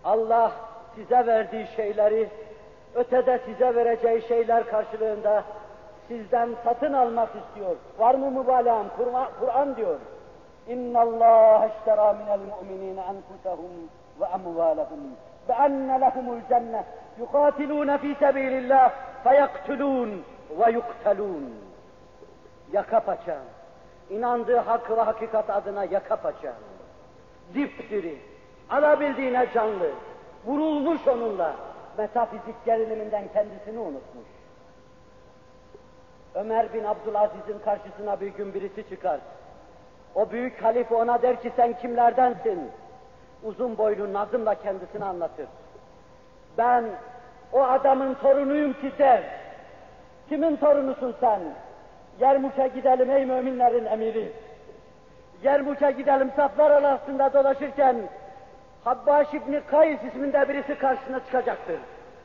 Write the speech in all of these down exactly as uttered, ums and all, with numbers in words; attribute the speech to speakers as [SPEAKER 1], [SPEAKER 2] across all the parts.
[SPEAKER 1] Allah size verdiği şeyleri, ötede size vereceği şeyler karşılığında sizden satın almak istiyor. Var mı mübalağam? Kur'an diyor. اِنَّ اللّٰهَ اشْتَرَى مِنَ الْمُؤْمِنِينَ أَنْفُسَهُمْ وَأَمْوَالَهُمْ بِأَنَّ لَهُمُ الْجَنَّةِ يُقَاتِلُونَ فِي سَبِيلِ اللّٰهِ فَيَقْتُلُونَ وَيُقْتَلُونَ. Yaka paça, inandığı hak ve hakikat adına yaka paça, dipdiri, alabildiğine canlı, vurulmuş onunla, metafizik geriliminden kendisini unutmuş. Ömer bin Abdülaziz'in karşısına bir gün birisi çıkar. O büyük halife ona der ki sen kimlerdensin? Uzun boylu Nazım'la kendisini anlatır. Ben o adamın torunuyum ki der. Kimin torunusun sen? Yermuk'a gidelim ey müminlerin emiri. Yermuk'a gidelim, saflar arasında dolaşırken Habbaş İbni Kays isminde birisi karşısına çıkacaktır.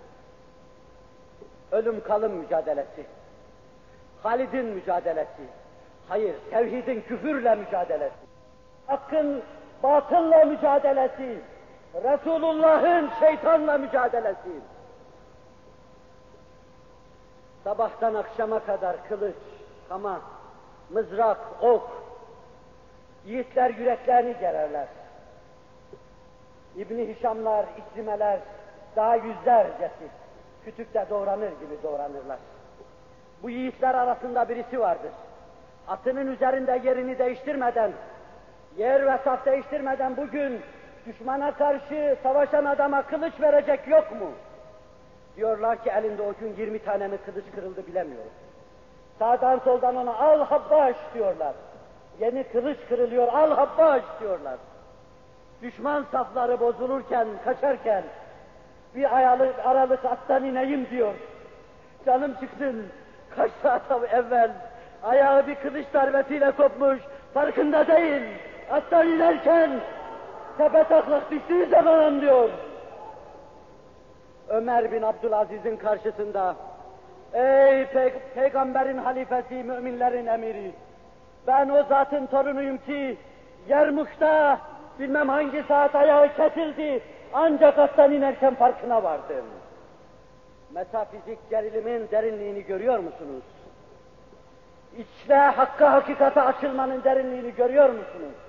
[SPEAKER 1] Ölüm kalım mücadelesi. Halid'in mücadelesi. Hayır, tevhidin küfürle mücadelesi. Hakkın batılla mücadelesi. Resulullah'ın şeytanla mücadelesi. Sabahtan akşama kadar kılıç, kama, mızrak, ok, yiğitler yüreklerini gererler. İbn-i Hişamlar, İkrimeler, daha yüzlercesi kütükte doğranır gibi doğranırlar. Bu yiğitler arasında birisi vardır. Atının üzerinde yerini değiştirmeden, yer ve saf değiştirmeden bugün düşmana karşı savaşan adama kılıç verecek yok mu? Diyorlar ki elinde o gün yirmi tane mi kılıç kırıldı bilemiyorum. Sağdan soldan ona al Habbaş diyorlar. Yeni kılıç kırılıyor, al Habbaş diyorlar. Düşman safları bozulurken, kaçarken bir aralık, aralık attan ineyim diyor. Canım çıksın, kaç saat evvel ayağı bir kılıç darbesiyle kopmuş, farkında değil. Attan inerken tepe taklak düştüğü zaman diyor. Ömer bin Abdülaziz'in karşısında, ey Pey peygamberin halifesi, müminlerin emiri, ben o zatın torunuyum ki Yermuk'ta bilmem hangi saat ayağı kesildi, ancak attan inerken farkına vardım. Metafizik gerilimin derinliğini görüyor musunuz? İçte hakka hakikate açılmanın derinliğini görüyor musunuz?